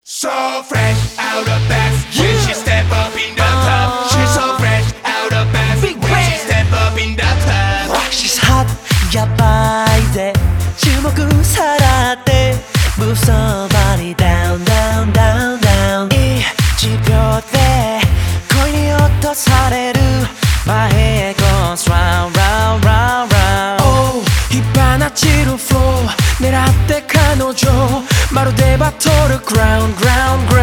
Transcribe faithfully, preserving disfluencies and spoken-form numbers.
So fresh out of bath when she step up in the club. She's so fresh out of bath when she step up in the club. She's hot, 야바이 돼 주먹을 살았대 Move somebody down down down down 이 지표대 거인이 어떠 사례를 My head goes round round round round Oh, 이 바나치로 flow 내라떼彼女まるでバトルグラウンドグラウンド